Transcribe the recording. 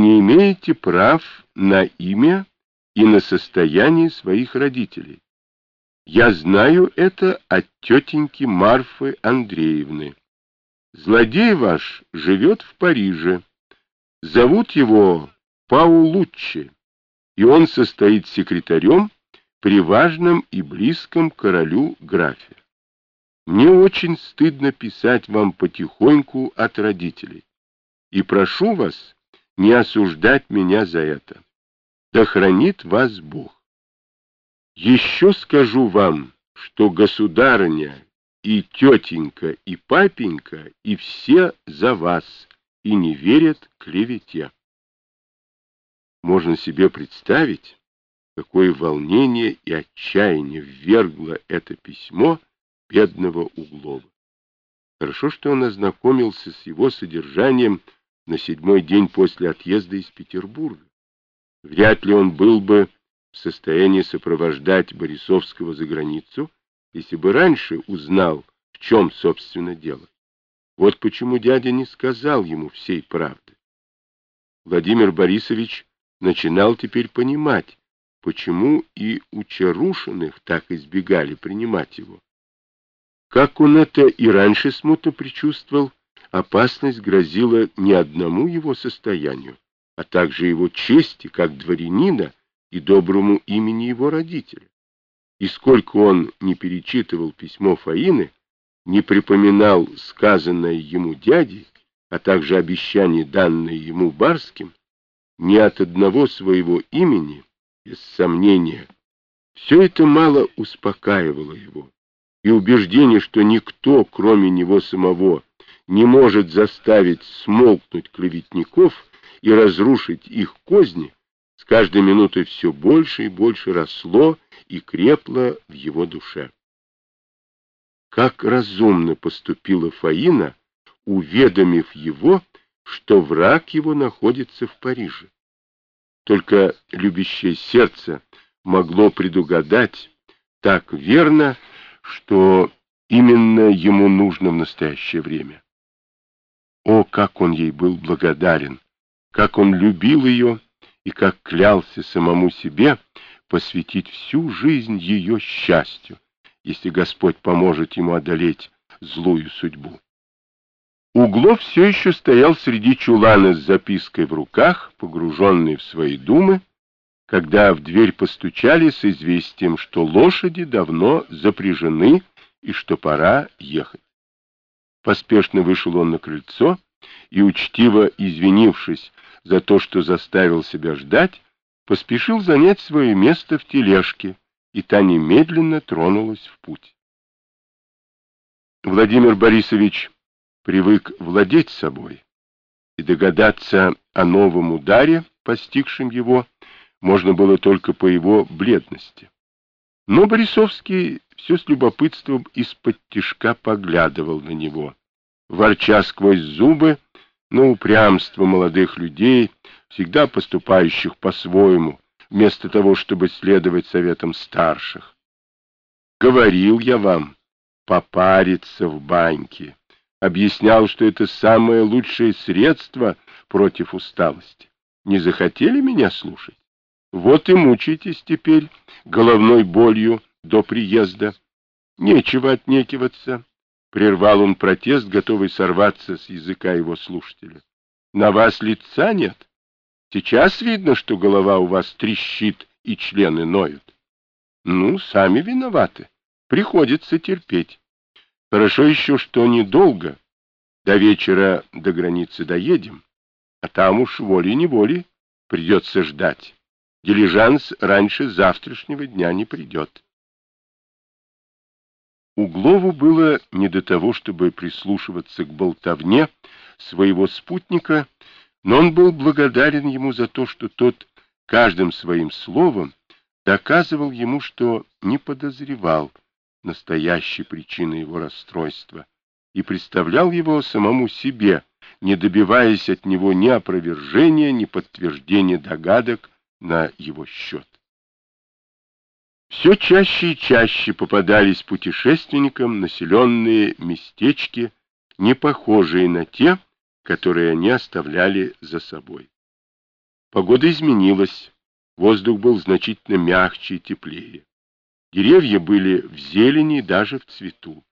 не имеете прав на имя и на состояние своих родителей. Я знаю это от тетеньки Марфы Андреевны. Злодей ваш живет в Париже. Зовут его Паулуччи, и он состоит секретарем при важном и близком королю графе. Мне очень стыдно писать вам потихоньку от родителей, и прошу вас не осуждать меня за это. Да хранит вас Бог. Еще скажу вам, что государыня и тетенька, и папенька, и все за вас, и не верят клевете. Можно себе представить, какое волнение и отчаяние ввергло это письмо бедного Углова. Хорошо, что он ознакомился с его содержанием на 7-й день после отъезда из Петербурга. Вряд ли он был бы в состоянии сопровождать Борисовского за границу, если бы раньше узнал, в чем, собственно, дело. Вот почему дядя не сказал ему всей правды. Владимир Борисович начинал теперь понимать, почему и у Чарушиных так избегали принимать его. Как он это и раньше смутно предчувствовал, опасность грозила не одному его состоянию, а также его чести, как дворянина, и доброму имени его родителя. И сколько он не перечитывал письмо Фаины, не припоминал сказанное ему дядей, а также обещание, данное ему Барским, ни от одного своего имени, без сомнения, все это мало успокаивало его, и убеждение, что никто, кроме него самого, не может заставить смолкнуть клеветников и разрушить их козни, с каждой минутой все больше и больше росло и крепло в его душе. Как разумно поступила Фаина, уведомив его, что враг его находится в Париже. Только любящее сердце могло предугадать так верно, что именно ему нужно в настоящее время. О, как он ей был благодарен, как он любил ее и как клялся самому себе посвятить всю жизнь ее счастью, если Господь поможет ему одолеть злую судьбу. Углов все еще стоял среди чулана с запиской в руках, погруженный в свои думы, когда в дверь постучали с известием, что лошади давно запряжены и что пора ехать. Поспешно вышел он на крыльцо и, учтиво извинившись за то, что заставил себя ждать, поспешил занять свое место в тележке, и та немедленно тронулась в путь. Владимир Борисович привык владеть собой, и догадаться о новом ударе, постигшем его, можно было только по его бледности. Но Борисовский все с любопытством из-под-тишка поглядывал на него, ворча сквозь зубы на упрямство молодых людей, всегда поступающих по-своему, вместо того, чтобы следовать советам старших. Говорил я вам, попариться в баньке. Объяснял, что это самое лучшее средство против усталости. Не захотели меня слушать? Вот и мучаетесь теперь головной болью до приезда. Нечего отнекиваться. Прервал он протест, готовый сорваться с языка его слушателя. На вас лица нет? Сейчас видно, что голова у вас трещит и члены ноют. Ну, сами виноваты. Приходится терпеть. Хорошо еще, что недолго. До вечера до границы доедем, а там уж волей-неволей придется ждать. Дилижанс раньше завтрашнего дня не придет. Углову было не до того, чтобы прислушиваться к болтовне своего спутника, но он был благодарен ему за то, что тот каждым своим словом доказывал ему, что не подозревал настоящей причины его расстройства и представлял его самому себе, не добиваясь от него ни опровержения, ни подтверждения догадок на его счет. Все чаще и чаще попадались путешественникам населенные местечки, не похожие на те, которые они оставляли за собой. Погода изменилась, воздух был значительно мягче и теплее. Деревья были в зелени, даже в цвету.